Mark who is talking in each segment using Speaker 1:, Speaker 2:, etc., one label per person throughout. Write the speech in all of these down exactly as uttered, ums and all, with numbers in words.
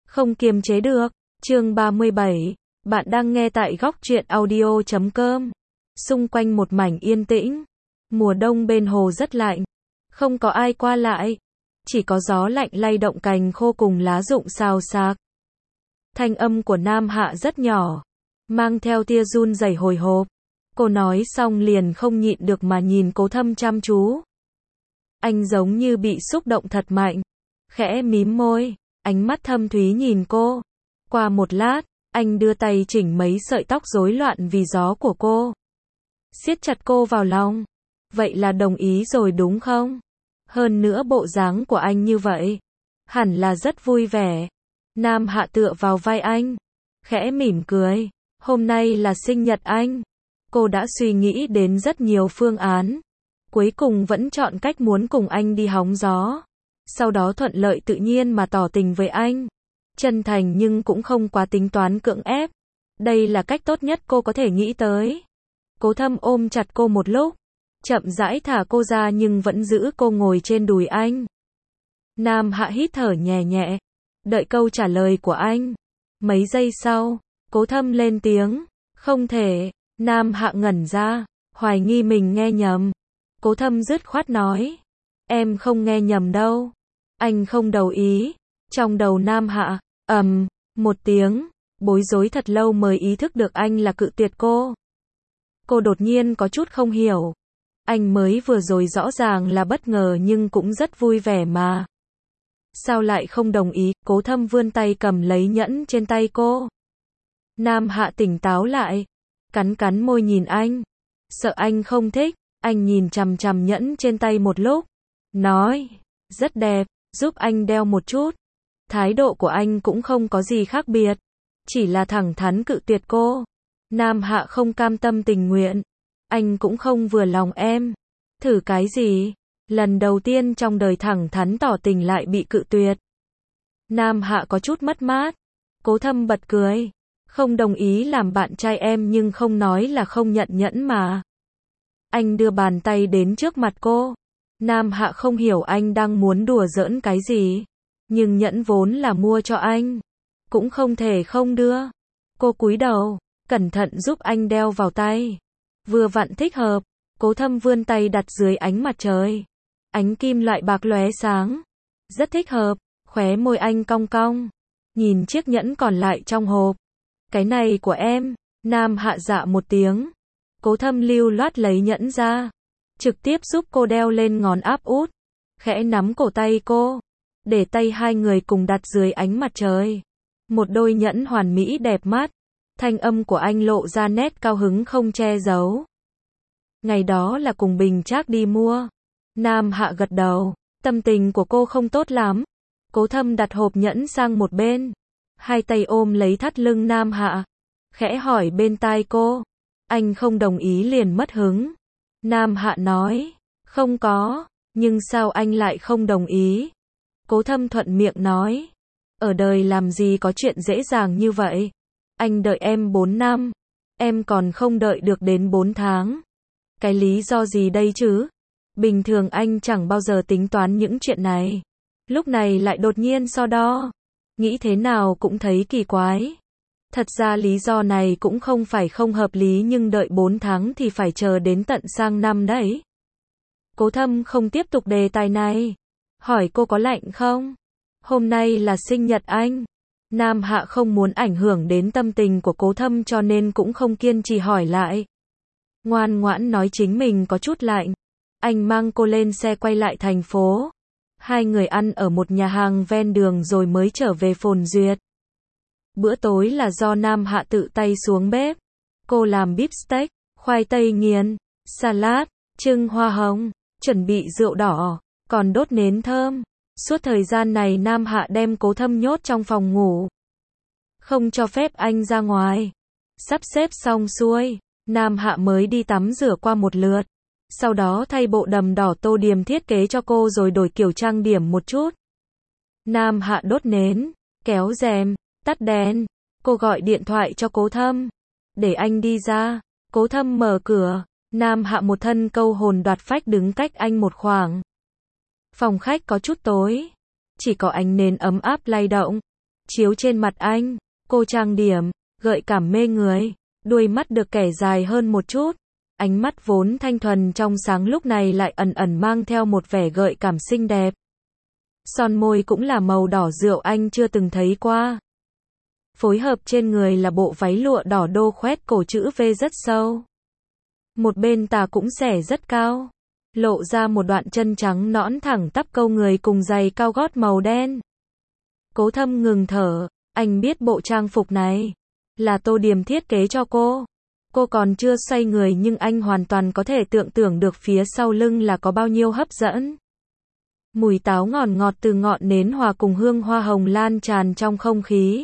Speaker 1: Không kiềm chế được. Chương ba mươi bảy. Bạn đang nghe tại góc truyện audio chấm com. Xung quanh một mảnh yên tĩnh. Mùa đông bên hồ rất lạnh. Không có ai qua lại. Chỉ có gió lạnh lay động cành khô cùng lá rụng xào xạc. Thanh âm của Nam Hạ rất nhỏ, mang theo tia run rẩy hồi hộp. Cô nói xong liền không nhịn được mà nhìn Cố Thâm chăm chú. Anh giống như bị xúc động thật mạnh, khẽ mím môi, ánh mắt thâm thúy nhìn cô. Qua một lát, anh đưa tay chỉnh mấy sợi tóc rối loạn vì gió của cô, siết chặt cô vào lòng. Vậy là đồng ý rồi đúng không? Hơn nữa bộ dáng của anh như vậy, hẳn là rất vui vẻ. Nam Hạ tựa vào vai anh, khẽ mỉm cười. Hôm nay là sinh nhật anh. Cô đã suy nghĩ đến rất nhiều phương án, cuối cùng vẫn chọn cách muốn cùng anh đi hóng gió. Sau đó thuận lợi tự nhiên mà tỏ tình với anh. Chân thành nhưng cũng không quá tính toán cưỡng ép. Đây là cách tốt nhất cô có thể nghĩ tới. Cố Thâm ôm chặt cô một lúc, chậm rãi thả cô ra nhưng vẫn giữ cô ngồi trên đùi anh. Nam Hạ hít thở nhẹ nhẹ, đợi câu trả lời của anh. Mấy giây sau, Cố Thâm lên tiếng. Không thể. Nam Hạ ngẩn ra, hoài nghi mình nghe nhầm. Cố Thâm dứt khoát nói. Em không nghe nhầm đâu. Anh không đồng ý. Trong đầu Nam Hạ, ầm, một tiếng, bối rối thật lâu mới ý thức được anh là cự tuyệt cô. Cô đột nhiên có chút không hiểu. Anh mới vừa rồi rõ ràng là bất ngờ nhưng cũng rất vui vẻ mà. Sao lại không đồng ý? Cố Thâm vươn tay cầm lấy nhẫn trên tay cô. Nam Hạ tỉnh táo lại, cắn cắn môi nhìn anh. Sợ anh không thích, anh nhìn chằm chằm nhẫn trên tay một lúc, nói, rất đẹp, giúp anh đeo một chút. Thái độ của anh cũng không có gì khác biệt, chỉ là thẳng thắn cự tuyệt cô. Nam Hạ không cam tâm tình nguyện. Anh cũng không vừa lòng em. Thử cái gì? Lần đầu tiên trong đời thẳng thắn tỏ tình lại bị cự tuyệt. Nam Hạ có chút mất mát. Cố Thâm bật cười. Không đồng ý làm bạn trai em nhưng không nói là không nhận nhẫn mà. Anh đưa bàn tay đến trước mặt cô. Nam Hạ không hiểu anh đang muốn đùa giỡn cái gì. Nhưng nhẫn vốn là mua cho anh, cũng không thể không đưa. Cô cúi đầu, cẩn thận giúp anh đeo vào tay. Vừa vặn thích hợp. Cố Thâm vươn tay đặt dưới ánh mặt trời. Ánh kim loại bạc lóe sáng. Rất thích hợp. Khóe môi anh cong cong. Nhìn chiếc nhẫn còn lại trong hộp. Cái này của em. Nam Hạ dạ một tiếng. Cố Thâm lưu loát lấy nhẫn ra, trực tiếp giúp cô đeo lên ngón áp út. Khẽ nắm cổ tay cô, để tay hai người cùng đặt dưới ánh mặt trời. Một đôi nhẫn hoàn mỹ đẹp mắt. Thanh âm của anh lộ ra nét cao hứng không che giấu. Ngày đó là cùng Bình Trác đi mua. Nam Hạ gật đầu. Tâm tình của cô không tốt lắm. Cố Thâm đặt hộp nhẫn sang một bên, hai tay ôm lấy thắt lưng Nam Hạ, khẽ hỏi bên tai cô. Anh không đồng ý liền mất hứng. Nam Hạ nói, không có, nhưng sao anh lại không đồng ý? Cố Thâm thuận miệng nói, ở đời làm gì có chuyện dễ dàng như vậy. Anh đợi em bốn năm, em còn không đợi được đến bốn tháng. Cái lý do gì đây chứ? Bình thường anh chẳng bao giờ tính toán những chuyện này. Lúc này lại đột nhiên so đo. Nghĩ thế nào cũng thấy kỳ quái. Thật ra lý do này cũng không phải không hợp lý nhưng đợi bốn tháng thì phải chờ đến tận sang năm đấy. Cố Thâm không tiếp tục đề tài này. Hỏi cô có lạnh không? Hôm nay là sinh nhật anh. Nam Hạ không muốn ảnh hưởng đến tâm tình của Cố Thâm cho nên cũng không kiên trì hỏi lại. Ngoan ngoãn nói chính mình có chút lạnh. Anh mang cô lên xe quay lại thành phố. Hai người ăn ở một nhà hàng ven đường rồi mới trở về Phồn Duyệt. Bữa tối là do Nam Hạ tự tay xuống bếp. Cô làm bíp steak, khoai tây nghiền, salad, trưng hoa hồng, chuẩn bị rượu đỏ, còn đốt nến thơm. Suốt thời gian này Nam Hạ đem Cố Thâm nhốt trong phòng ngủ, không cho phép anh ra ngoài. Sắp xếp xong xuôi, Nam Hạ mới đi tắm rửa qua một lượt. Sau đó thay bộ đầm đỏ tô điểm thiết kế cho cô rồi đổi kiểu trang điểm một chút. Nam Hạ đốt nến, kéo rèm, tắt đèn. Cô gọi điện thoại cho Cố Thâm, để anh đi ra. Cố Thâm mở cửa. Nam Hạ một thân câu hồn đoạt phách đứng cách anh một khoảng. Phòng khách có chút tối, chỉ có ánh nến ấm áp lay động. chiếu trên mặt anh. Cô trang điểm, gợi cảm mê người, đuôi mắt được kẻ dài hơn một chút. Ánh mắt vốn thanh thuần trong sáng lúc này lại ẩn ẩn mang theo một vẻ gợi cảm xinh đẹp. Son môi cũng là màu đỏ rượu anh chưa từng thấy qua. Phối hợp trên người là bộ váy lụa đỏ đô khoét cổ chữ V rất sâu. Một bên tà cũng xẻ rất cao. Lộ ra một đoạn chân trắng nõn thẳng tắp câu người cùng giày cao gót màu đen. Cố Thâm ngừng thở, anh biết bộ trang phục này là Tô Điềm thiết kế cho cô. Cô còn chưa xoay người nhưng anh hoàn toàn có thể tưởng tượng được phía sau lưng là có bao nhiêu hấp dẫn. Mùi táo ngọt ngọt từ ngọn nến hòa cùng hương hoa hồng lan tràn trong không khí.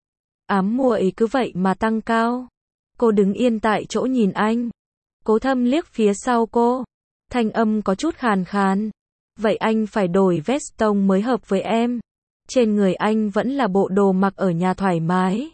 Speaker 1: Ám muội cứ vậy mà tăng cao. Cô đứng yên tại chỗ nhìn anh. Cố Thâm liếc phía sau cô. Thanh âm có chút khàn khàn. Vậy anh phải đổi vest tông mới hợp với em. Trên người anh vẫn là bộ đồ mặc ở nhà thoải mái.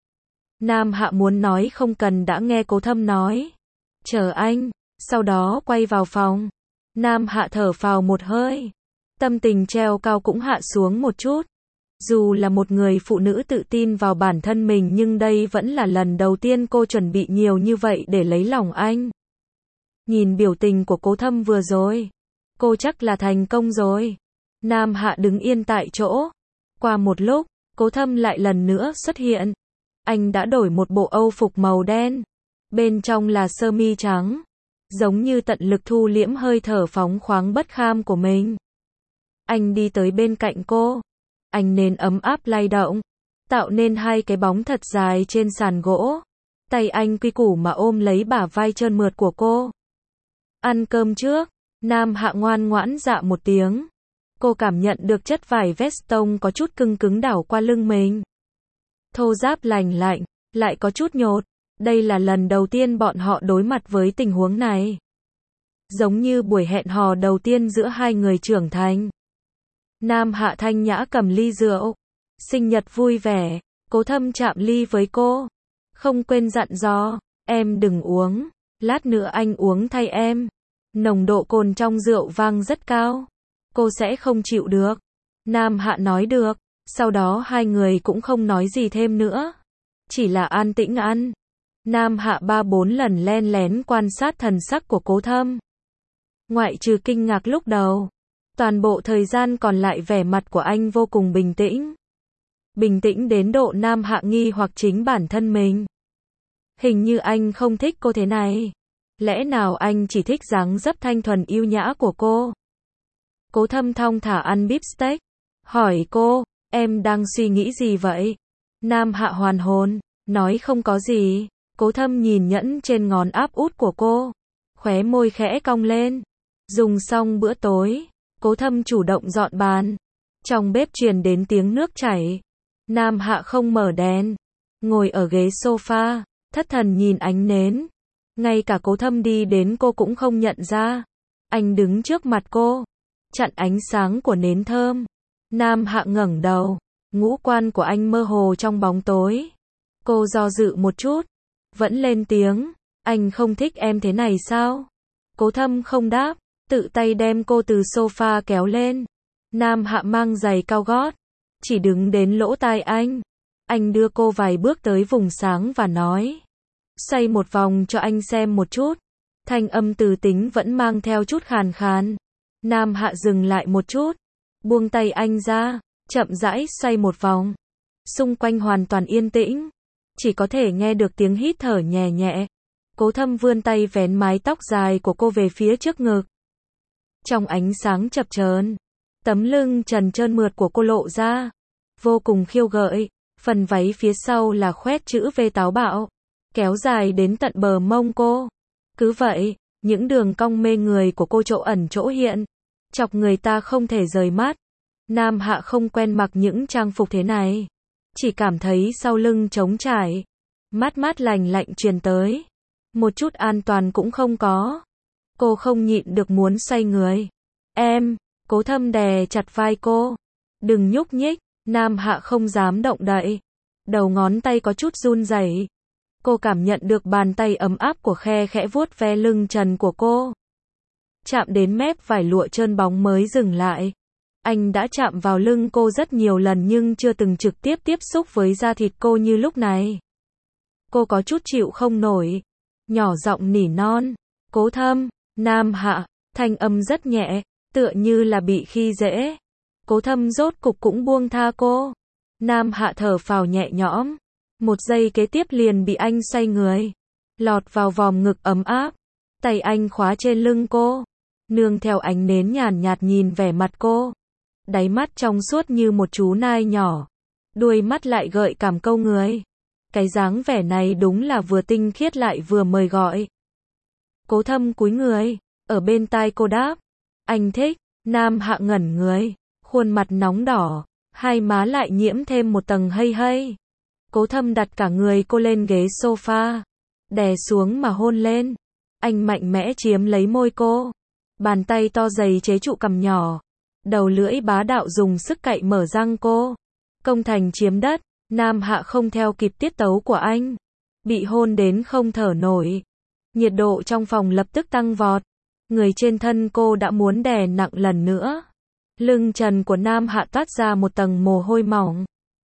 Speaker 1: Nam Hạ muốn nói không cần đã nghe Cố Thâm nói. Chờ anh. Sau đó quay vào phòng. Nam Hạ thở phào một hơi. Tâm tình treo cao cũng hạ xuống một chút. Dù là một người phụ nữ tự tin vào bản thân mình nhưng đây vẫn là lần đầu tiên cô chuẩn bị nhiều như vậy để lấy lòng anh. Nhìn biểu tình của Cố Thâm vừa rồi, cô chắc là thành công rồi. Nam Hạ đứng yên tại chỗ. Qua một lúc, Cố Thâm lại lần nữa xuất hiện. Anh đã đổi một bộ âu phục màu đen. Bên trong là sơ mi trắng. Giống như tận lực thu liễm hơi thở phóng khoáng bất kham của mình. Anh đi tới bên cạnh cô. Anh nến ấm áp lay động, tạo nên hai cái bóng thật dài trên sàn gỗ. Tay anh quy củ mà ôm lấy bả vai trơn mượt của cô. Ăn cơm trước. Nam Hạ ngoan ngoãn dạ một tiếng. Cô cảm nhận được chất vải vest tông có chút cứng cứng đảo qua lưng mình. Thô ráp lành lạnh, lại có chút nhột. Đây là lần đầu tiên bọn họ đối mặt với tình huống này. Giống như buổi hẹn hò đầu tiên giữa hai người trưởng thành. Nam Hạ thanh nhã cầm ly rượu. Sinh nhật vui vẻ. Cố Thâm chạm ly với cô. Không quên dặn dò, em đừng uống. Lát nữa anh uống thay em. Nồng độ cồn trong rượu vang rất cao. Cô sẽ không chịu được. Nam Hạ nói được. Sau đó hai người cũng không nói gì thêm nữa. Chỉ là an tĩnh ăn. Nam Hạ ba bốn lần len lén quan sát thần sắc của Cố Thâm. Ngoại trừ kinh ngạc lúc đầu. Toàn bộ thời gian còn lại vẻ mặt của anh vô cùng bình tĩnh. Bình tĩnh đến độ Nam Hạ nghi hoặc chính bản thân mình. Hình như anh không thích cô thế này. Lẽ nào anh chỉ thích dáng dấp thanh thuần yêu nhã của cô? Cố Thâm thong thả ăn bíp steak. Hỏi cô, em đang suy nghĩ gì vậy? Nam Hạ hoàn hồn, nói không có gì. Cố Thâm nhìn nhẫn trên ngón áp út của cô. Khóe môi khẽ cong lên. Dùng xong bữa tối. Cố Thâm chủ động dọn bàn. Trong bếp truyền đến tiếng nước chảy. Nam Hạ không mở đèn. Ngồi ở ghế sofa, thất thần nhìn ánh nến. Ngay cả Cố Thâm đi đến cô cũng không nhận ra. Anh đứng trước mặt cô. Chặn ánh sáng của nến thơm. Nam Hạ ngẩng đầu. Ngũ quan của anh mơ hồ trong bóng tối. Cô do dự một chút. Vẫn lên tiếng. Anh không thích em thế này sao? Cố Thâm không đáp. Tự tay đem cô từ sofa kéo lên. Nam Hạ mang giày cao gót. Chỉ đứng đến lỗ tai anh. Anh đưa cô vài bước tới vùng sáng và nói. Xoay một vòng cho anh xem một chút. Thanh âm từ tính vẫn mang theo chút khàn khàn. Nam Hạ dừng lại một chút. Buông tay anh ra. Chậm rãi xoay một vòng. Xung quanh hoàn toàn yên tĩnh. Chỉ có thể nghe được tiếng hít thở nhẹ nhẹ. Cố Thâm vươn tay vén mái tóc dài của cô về phía trước ngực. Trong ánh sáng chập chờn, tấm lưng trần trơn mượt của cô lộ ra, vô cùng khiêu gợi. Phần váy phía sau là khoét chữ V táo bạo, kéo dài đến tận bờ mông cô. Cứ vậy, những đường cong mê người của cô chỗ ẩn chỗ hiện, chọc người ta không thể rời mắt. Nam Hạ không quen mặc những trang phục thế này, chỉ cảm thấy sau lưng trống trải, mát mát lành lạnh truyền tới, một chút an toàn cũng không có. Cô không nhịn được muốn xoay người. Em, Cố Thâm đè chặt vai cô. Đừng nhúc nhích. Nam Hạ không dám động đậy. Đầu ngón tay có chút run rẩy. Cô cảm nhận được bàn tay ấm áp của khe khẽ vuốt ve lưng trần của cô. Chạm đến mép vải lụa trơn bóng mới dừng lại. Anh đã chạm vào lưng cô rất nhiều lần nhưng chưa từng trực tiếp tiếp xúc với da thịt cô như lúc này. Cô có chút chịu không nổi. Nhỏ giọng nỉ non. Cố Thâm. Nam Hạ. Thanh âm rất nhẹ, tựa như là bị khi dễ. Cố Thâm rốt cục cũng buông tha cô. Nam Hạ thở phào nhẹ nhõm. Một giây kế tiếp liền bị anh xoay người. Lọt vào vòng ngực ấm áp. Tay anh khóa trên lưng cô. Nương theo ánh nến nhàn nhạt nhìn vẻ mặt cô. Đáy mắt trong suốt như một chú nai nhỏ. Đuôi mắt lại gợi cảm câu người. Cái dáng vẻ này đúng là vừa tinh khiết lại vừa mời gọi. Cố Thâm cúi người. Ở bên tai cô đáp. Anh thích. Nam Hạ ngẩn người. Khuôn mặt nóng đỏ. Hai má lại nhiễm thêm một tầng hây hây. Cố Thâm đặt cả người cô lên ghế sofa. Đè xuống mà hôn lên. Anh mạnh mẽ chiếm lấy môi cô. Bàn tay to dày chế trụ cằm nhỏ. Đầu lưỡi bá đạo dùng sức cạy mở răng cô. Công thành chiếm đất. Nam Hạ không theo kịp tiết tấu của anh. Bị hôn đến không thở nổi. Nhiệt độ trong phòng lập tức tăng vọt. Người trên thân cô đã muốn đè nặng lần nữa. Lưng trần của Nam Hạ toát ra một tầng mồ hôi mỏng.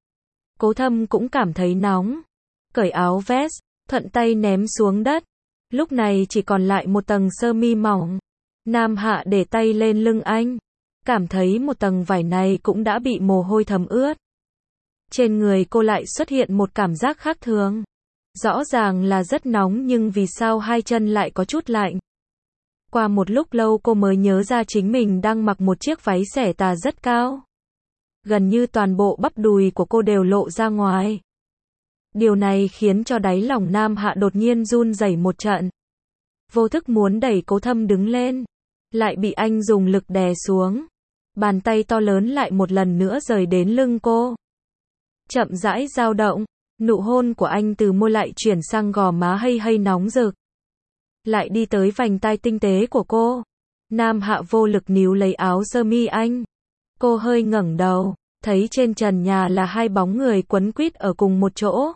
Speaker 1: Cố Thâm cũng cảm thấy nóng. Cởi áo vest, thuận tay ném xuống đất. Lúc này chỉ còn lại một tầng sơ mi mỏng. Nam Hạ để tay lên lưng anh. Cảm thấy một tầng vải này cũng đã bị mồ hôi thấm ướt. Trên người cô lại xuất hiện một cảm giác khác thường. Rõ ràng là rất nóng nhưng vì sao hai chân lại có chút lạnh. Qua một lúc lâu cô mới nhớ ra chính mình đang mặc một chiếc váy xẻ tà rất cao. Gần như toàn bộ bắp đùi của cô đều lộ ra ngoài. Điều này khiến cho đáy lòng Nam Hạ đột nhiên run rẩy một trận. Vô thức muốn đẩy Cố Thâm đứng lên. Lại bị anh dùng lực đè xuống. Bàn tay to lớn lại một lần nữa rời đến lưng cô. Chậm rãi dao động. Nụ hôn của anh từ môi lại chuyển sang gò má hây hây nóng rực. Lại đi tới vành tai tinh tế của cô. Nam Hạ vô lực níu lấy áo sơ mi anh. Cô hơi ngẩng đầu, thấy trên trần nhà là hai bóng người quấn quýt ở cùng một chỗ.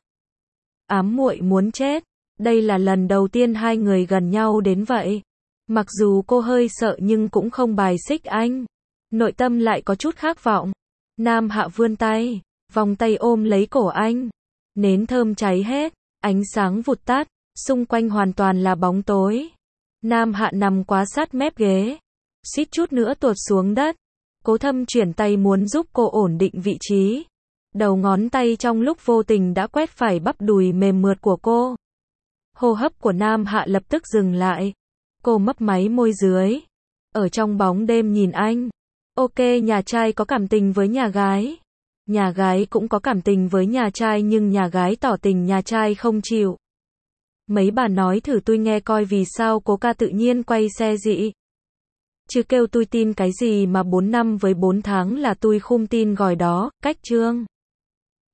Speaker 1: Ám muội muốn chết. Đây là lần đầu tiên hai người gần nhau đến vậy. Mặc dù cô hơi sợ nhưng cũng không bài xích anh. Nội tâm lại có chút khát vọng. Nam Hạ vươn tay, vòng tay ôm lấy cổ anh. Nến thơm cháy hết, ánh sáng vụt tắt, xung quanh hoàn toàn là bóng tối. Nam Hạ nằm quá sát mép ghế, suýt chút nữa tuột xuống đất. Cố Thâm chuyển tay muốn giúp cô ổn định vị trí. Đầu ngón tay trong lúc vô tình đã quét phải bắp đùi mềm mượt của cô. Hô hấp của Nam Hạ lập tức dừng lại. Cô mấp máy môi dưới. Ở trong bóng đêm nhìn anh. Ok, nhà trai có cảm tình với nhà gái. Nhà gái cũng có cảm tình với nhà trai nhưng nhà gái tỏ tình nhà trai không chịu. Mấy bà nói thử tôi nghe coi vì sao Cố ca tự nhiên quay xe dị. Chứ kêu tôi tin cái gì mà bốn năm với bốn tháng là tôi khum tin gỏi đó, cách trương.